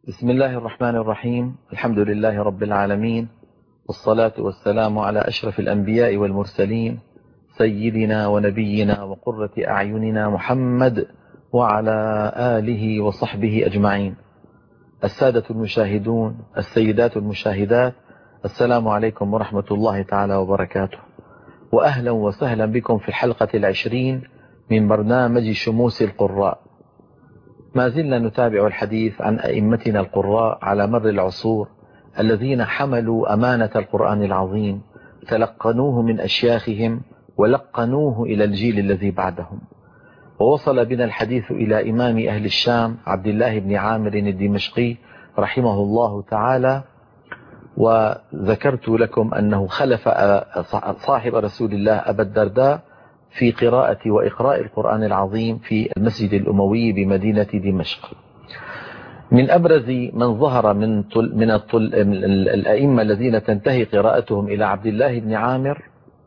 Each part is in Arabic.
بسم الله الرحمن الرحيم. الحمد لله رب العالمين، والصلاة والسلام على أشرف الأنبياء والمرسلين، سيدنا ونبينا وقرة أعيننا محمد وعلى آله وصحبه أجمعين. السادة المشاهدون، السيدات المشاهدات، السلام عليكم ورحمة الله تعالى وبركاته، وأهلا وسهلا بكم في الحلقة 20 من برنامج شموس القراء. ما زلنا نتابع الحديث عن أئمتنا القراء على مر العصور الذين حملوا أمانة القرآن العظيم، تلقنوه من أشياخهم ولقنوه إلى الجيل الذي بعدهم. ووصل بنا الحديث إلى إمام أهل الشام عبد الله بن عامر الدمشقي رحمه الله تعالى، وذكرت لكم أنه خلف صاحب رسول الله أبا الدرداء في قراءة وإقراء القرآن العظيم في المسجد الأموي بمدينة دمشق. من أبرز من ظهر من الأئمة الذين تنتهي قراءتهم إلى عبد الله بن عامر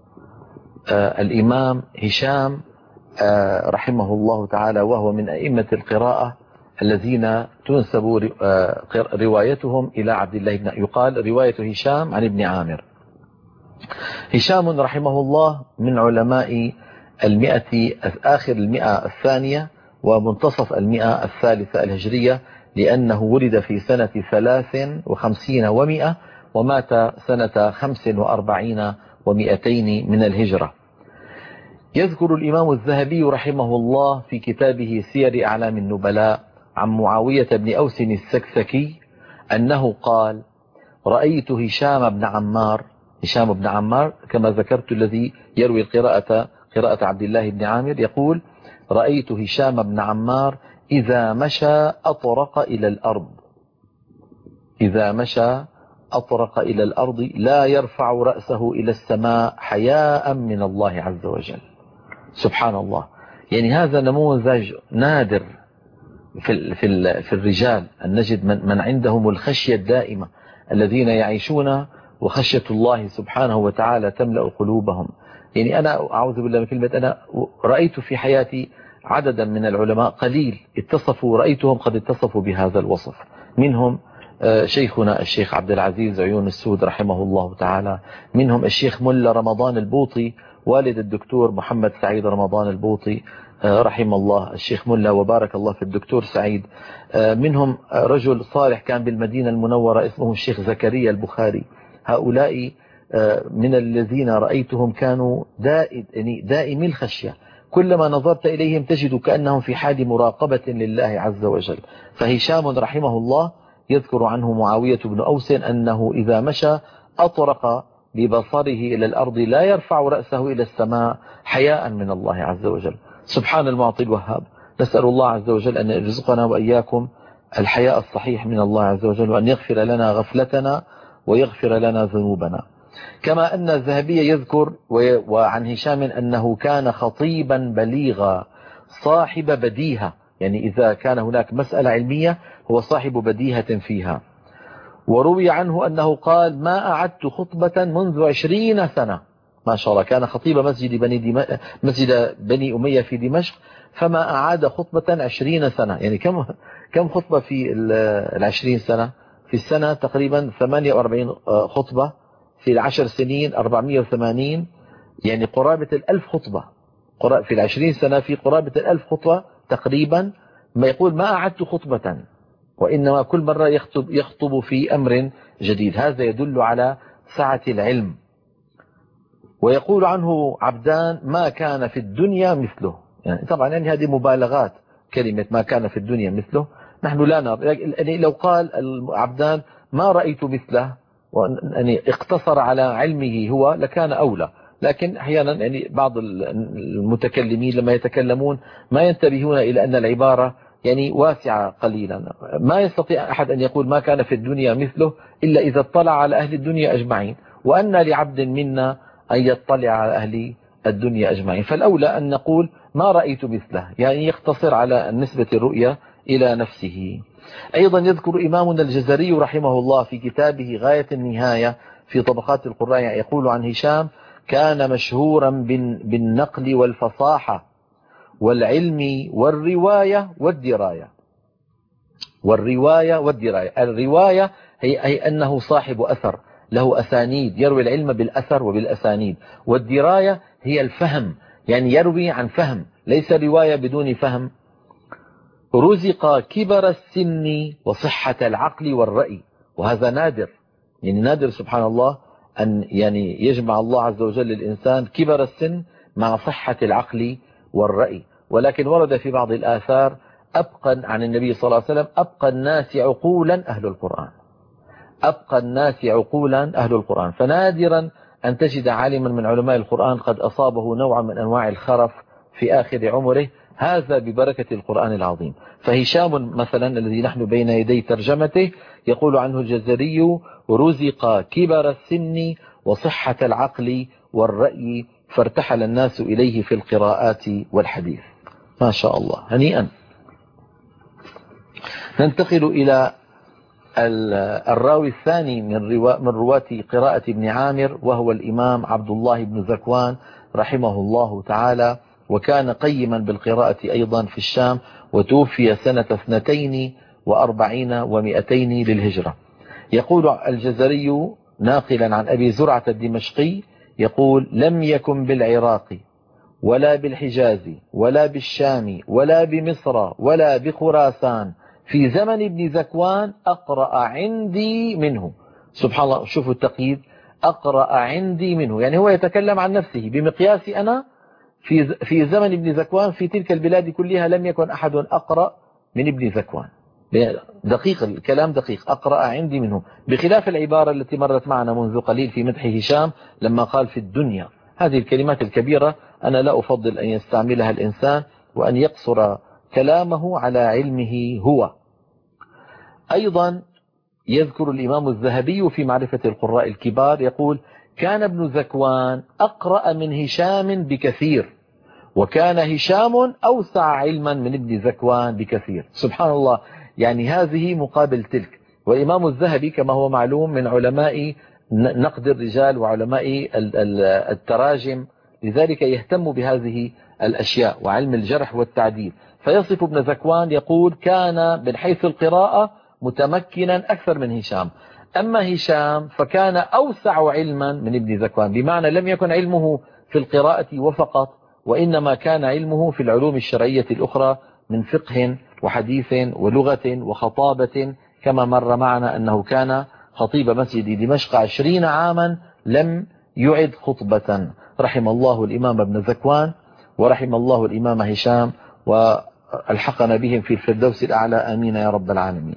الإمام هشام رحمه الله تعالى، وهو من أئمة القراءة الذين تنسب روايتهم إلى عبد الله بن، يقال رواية هشام عن ابن عامر. هشام رحمه الله من علماء آخر المئة الثانية ومنتصف المئة الثالثة الهجرية، لأنه ولد في سنة 53 و100 ومات سنة 45 و200 من الهجرة. يذكر الإمام الذهبي رحمه الله في كتابه سير أعلام النبلاء عن معاوية بن أوس السكسكي أنه قال: رأيت هشام بن عمار كما ذكرت الذي يروي قراءة عبد الله بن عامر، يقول: رأيت هشام بن عمار إذا مشى أطرق إلى الأرض لا يرفع رأسه إلى السماء حياء من الله عز وجل. سبحان الله، يعني هذا نموذج نادر في الرجال، أن نجد من عندهم الخشية الدائمة، الذين يعيشون وخشية الله سبحانه وتعالى تملأ قلوبهم. يعني أنا أعوذ بالله من كلمة، أنا رأيت في حياتي عددا من العلماء قليل رأيتهم قد اتصفوا بهذا الوصف. منهم شيخنا الشيخ عبد العزيز عيون السود رحمه الله تعالى، منهم الشيخ ملا رمضان البوطي والد الدكتور محمد سعيد رمضان البوطي رحمه الله الشيخ ملا وبارك الله في الدكتور سعيد. منهم رجل صالح كان بالمدينة المنورة اسمه الشيخ زكريا البخاري. هؤلاء من الذين رأيتهم كانوا دائمي الخشية، كلما نظرت إليهم تجد كأنهم في حال مراقبة لله عز وجل. فهشام رحمه الله يذكر عنه معاوية بن أوس أنه إذا مشى أطرق ببصره إلى الأرض لا يرفع رأسه إلى السماء حياء من الله عز وجل. سبحان المعطي الوهاب. نسأل الله عز وجل أن يرزقنا وإياكم الحياء الصحيح من الله عز وجل، وأن يغفر لنا غفلتنا ويغفر لنا ذنوبنا. كما أن الذهبي يذكر وعن هشام أنه كان خطيبا بليغا صاحب بديهة، يعني إذا كان هناك مسألة علمية هو صاحب بديهة فيها. وروي عنه أنه قال: ما أعدت خطبة منذ 20 سنة. ما شاء الله، كان خطيب مسجد بني أمية في دمشق، فما أعاد خطبة 20 سنة. يعني كم خطبة في 20 سنة؟ في السنة تقريبا 48 خطبة، في 10 سنين 480، يعني قرابة 1000 خطبة. في 20 سنة في قرابة 1000 خطبة تقريبا. ما يقول: ما أعدت خطبة، وإنما كل مرة يخطب في أمر جديد. هذا يدل على سعة العلم. ويقول عنه عبدان: ما كان في الدنيا مثله. يعني طبعا يعني هذه مبالغات، كلمة ما كان في الدنيا مثله نحن لا نرى. يعني لو قال عبدان ما رأيت مثله يعني اقتصر على علمه هو لكان أولى. لكن أحيانا يعني بعض المتكلمين لما يتكلمون ما ينتبهون إلى أن العبارة يعني واسعة قليلا. ما يستطيع أحد أن يقول ما كان في الدنيا مثله إلا إذا اطلع على أهل الدنيا أجمعين، وأن لعبد منا أن يطلع على أهل الدنيا أجمعين. فالأولى أن نقول ما رأيت مثله، يعني يقتصر على نسبة الرؤية إلى نفسه. أيضا يذكر إمامنا الجزري رحمه الله في كتابه غاية النهاية في طبقات القراء، يقول عن هشام: كان مشهورا بالنقل والفصاحة والعلم والرواية والدراية. والرواية والدراية. الرواية هي أنه صاحب أثر، له أسانيد، يروي العلم بالأثر وبالأسانيد. والدراية هي الفهم، يعني يروي عن فهم، ليس رواية بدون فهم. رزق كبر السن وصحة العقل والرأي، وهذا نادر، يعني نادر سبحان الله أن يعني يجمع الله عز وجل الإنسان كبر السن مع صحة العقل والرأي. ولكن ورد في بعض الآثار أبقى عن النبي صلى الله عليه وسلم: أبقى الناس عقولا أهل القرآن، أبقى الناس عقولا أهل القرآن. فنادرا أن تجد عالما من علماء القرآن قد أصابه نوع من أنواع الخرف في آخر عمره، هذا ببركة القرآن العظيم. فهشام مثلا الذي نحن بين يدي ترجمته يقول عنه الجزري: رزق كبر السن وصحة العقل والرأي، فارتحل الناس إليه في القراءات والحديث. ما شاء الله، هنيئا. ننتقل إلى الراوي الثاني من رواة قراءة ابن عامر، وهو الإمام عبد الله بن ذكوان رحمه الله تعالى، وكان قيما بالقراءة أيضا في الشام، وتوفي سنة 42 و200 للهجرة. يقول الجزري ناقلا عن أبي زرعة الدمشقي يقول: لم يكن بالعراق ولا بالحجاز ولا بالشام ولا بمصر ولا بخراسان في زمن ابن ذكوان أقرأ عندي منه. سبحان الله، شوفوا التقييد، أقرأ عندي منه، يعني هو يتكلم عن نفسه بمقياس أنا في زمن ابن ذكوان في تلك البلاد كلها لم يكن أحد أقرأ من ابن ذكوان. دقيق الكلام، دقيق، أقرأ عندي منه، بخلاف العبارة التي مرت معنا منذ قليل في مدح هشام لما قال في الدنيا. هذه الكلمات الكبيرة أنا لا أفضل أن يستعملها الإنسان، وأن يقصر كلامه على علمه هو. أيضا يذكر الإمام الذهبي في معرفة القراء الكبار يقول: كان ابن ذكوان أقرأ من هشام بكثير، وكان هشام أوسع علما من ابن ذكوان بكثير. سبحان الله، يعني هذه مقابل تلك. والإمام الذهبي كما هو معلوم من علماء نقد الرجال وعلماء التراجم، لذلك يهتم بهذه الأشياء وعلم الجرح والتعديل. فيصف ابن ذكوان يقول: كان من حيث القراءة متمكنا أكثر من هشام، أما هشام فكان أوسع علما من ابن ذكوان، بمعنى لم يكن علمه في القراءة وفقط، وإنما كان علمه في العلوم الشرعية الأخرى من فقه وحديث ولغة وخطابة، كما مر معنا أنه كان خطيب مسجد دمشق 20 عاما لم يعد خطبة. رحم الله الإمام ابن ذكوان، ورحم الله الإمام هشام، والحقنا بهم في الفردوس الأعلى، آمين يا رب العالمين.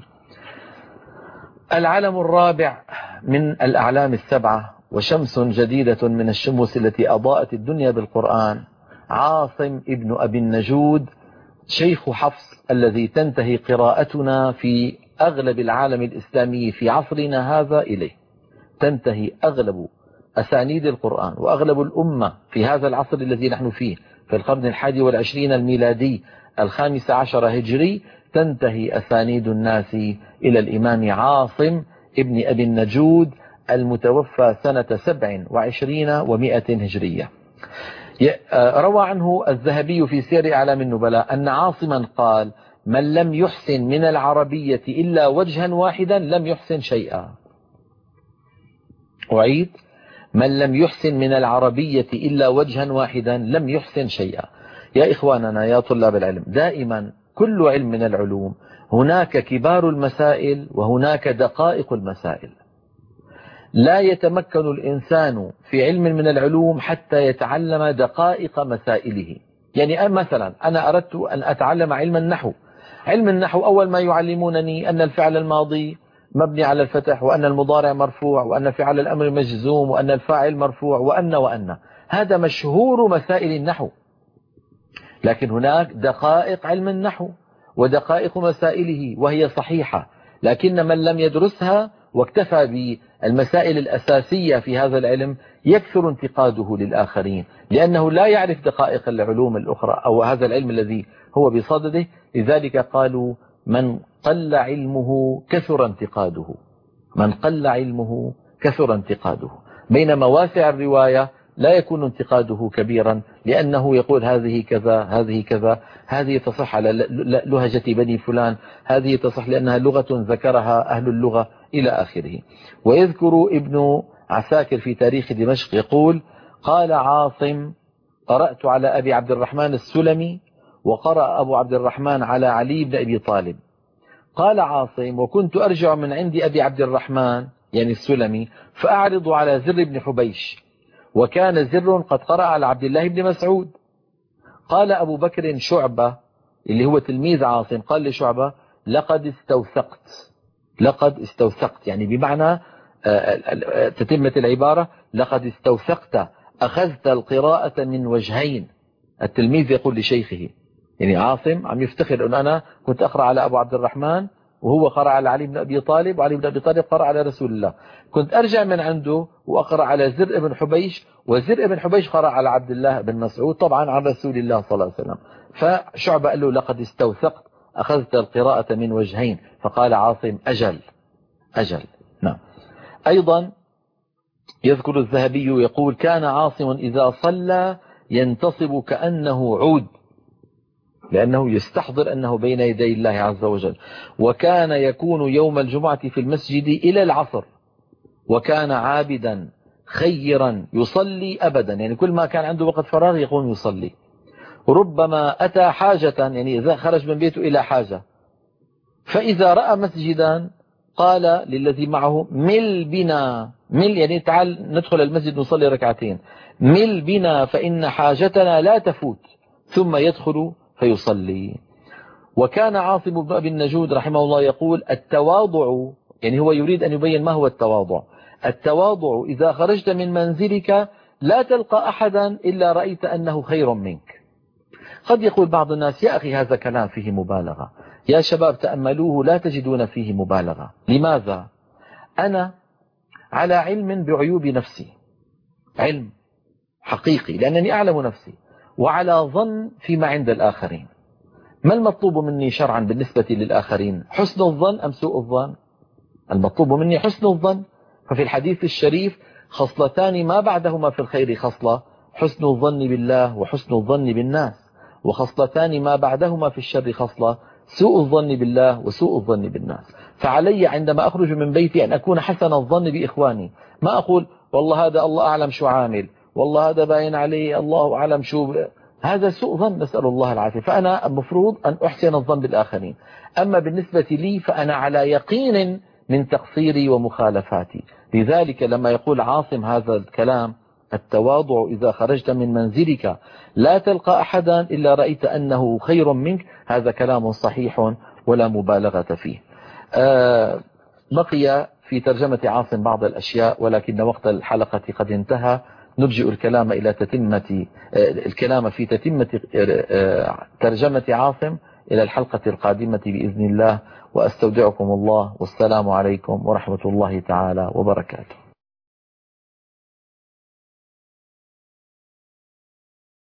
العلم الرابع من الأعلام السبعة، وشمس جديدة من الشموس التي أضاءت الدنيا بالقرآن، عاصم ابن أبي النجود، شيخ حفص الذي تنتهي قراءتنا في أغلب العالم الإسلامي في عصرنا هذا إليه. تنتهي أغلب أسانيد القرآن وأغلب الأمة في هذا العصر الذي نحن فيه، في القرن 21 الميلادي 15 هجري، تنتهي أسانيد الناس إلى الإمام عاصم ابن أبي النجود المتوفى سنة 27 و100 هجرية. روى عنه الذهبي في سير أعلام النبلاء أن عاصما قال: من لم يحسن من العربية إلا وجها واحدا لم يحسن شيئا. أعيد: من لم يحسن من العربية إلا وجها واحدا لم يحسن شيئا. يا إخواننا يا طلاب العلم، دائما كل علم من العلوم هناك كبار المسائل وهناك دقائق المسائل. لا يتمكن الإنسان في علم من العلوم حتى يتعلم دقائق مسائله. يعني مثلا أنا أردت أن أتعلم علم النحو. علم النحو أول ما يعلمونني أن الفعل الماضي مبني على الفتح، وأن المضارع مرفوع، وأن فعل الأمر مجزوم، وأن الفاعل مرفوع، وأن هذا مشهور مسائل النحو. لكن هناك دقائق علم النحو ودقائق مسائله وهي صحيحة، لكن من لم يدرسها واكتفى بالمسائل الأساسية في هذا العلم يكثر انتقاده للآخرين، لأنه لا يعرف دقائق العلوم الأخرى أو هذا العلم الذي هو بصدده. لذلك قالوا: من قل علمه كثر انتقاده، من قل علمه كثر انتقاده. بينما واسع الرواية لا يكون انتقاده كبيرا، لأنه يقول هذه كذا هذه كذا، هذه تصح على لهجة بني فلان، هذه تصح لأنها لغة ذكرها أهل اللغة إلى آخره. ويذكر ابن عساكر في تاريخ دمشق يقول: قال عاصم: قرأت على أبي عبد الرحمن السلمي، وقرأ أبو عبد الرحمن على علي بن أبي طالب. قال عاصم: وكنت أرجع من عند أبي عبد الرحمن يعني السلمي فأعرض على زر بن حبيش، وكان زر قد قرأ على عبد الله بن مسعود. قال أبو بكر شعبة اللي هو تلميذ عاصم قال لشعبة: لقد استوثقت. لقد استوثقت يعني بمعنى تتمة العبارة: لقد استوثقت، أخذت القراءة من وجهين. التلميذ يقول لشيخه، يعني عاصم عم يفتخر أن أنا كنت أقرأ على أبو عبد الرحمن، وهو قرأ على علي بن أبي طالب، وعلي بن أبي طالب قرأ على رسول الله. كنت أرجع من عنده وأقرأ على زر بن حبيش، وزر بن حبيش قرأ على عبد الله بن مسعود، طبعا عن رسول الله صلى الله عليه وسلم. فشعبة قال له: لقد استوثقت، أخذت القراءة من وجهين. فقال عاصم: أجل أجل. نعم. أيضا يذكر الذهبي يقول: كان عاصم إذا صلى ينتصب كأنه عود، لأنه يستحضر أنه بين يدي الله عز وجل. وكان يكون يوم الجمعة في المسجد إلى العصر، وكان عابدا خيرا يصلي أبدا، يعني كل ما كان عنده وقت فراغ يقوم يصلي. ربما أتى حاجة، يعني إذا خرج من بيته إلى حاجة، فإذا رأى مسجدا قال للذي معه: مل بنا. مل يعني تعال ندخل المسجد نصلي ركعتين. مل بنا فإن حاجتنا لا تفوت. ثم يدخل فيصلي. وكان عاصم بن أبي النجود رحمه الله يقول: التواضع، يعني هو يريد أن يبين ما هو التواضع. التواضع إذا خرجت من منزلك لا تلقى أحدا إلا رأيت أنه خير منك. قد يقول بعض الناس: يا أخي هذا كلام فيه مبالغة. يا شباب تأملوه لا تجدون فيه مبالغة. لماذا؟ أنا على علم بعيوب نفسي، علم حقيقي لأنني أعلم نفسي، وعلى ظن فيما عند الآخرين. ما المطلوب مني شرعا بالنسبة للآخرين؟ حسن الظن أم سوء الظن؟ المطلوب مني حسن الظن. ففي الحديث الشريف: خصلتان ما بعدهما في الخير خصلة، حسن الظن بالله وحسن الظن بالناس. وخصلتان ما بعدهما في الشر خصلة، سوء الظن بالله وسوء الظن بالناس. فعلي عندما أخرج من بيتي أن أكون حسن الظن بإخواني، ما أقول والله هذا الله أعلم شو عامل، والله هذا باين عليه الله أعلم شو، هذا سوء ظن، نسأل الله العافية. فأنا المفروض أن أحسن الظن بالآخرين. أما بالنسبة لي فأنا على يقين من تقصيري ومخالفاتي. لذلك لما يقول عاصم هذا الكلام: التواضع إذا خرجت من منزلك لا تلقى أحدا إلا رأيت أنه خير منك، هذا كلام صحيح ولا مبالغة فيه. بقي في ترجمة عاصم بعض الأشياء، ولكن وقت الحلقة قد انتهى. نرجئ الكلام إلى الكلام في تتمة ترجمة عاصم إلى الحلقة القادمة بإذن الله. وأستودعكم الله، والسلام عليكم ورحمة الله تعالى وبركاته.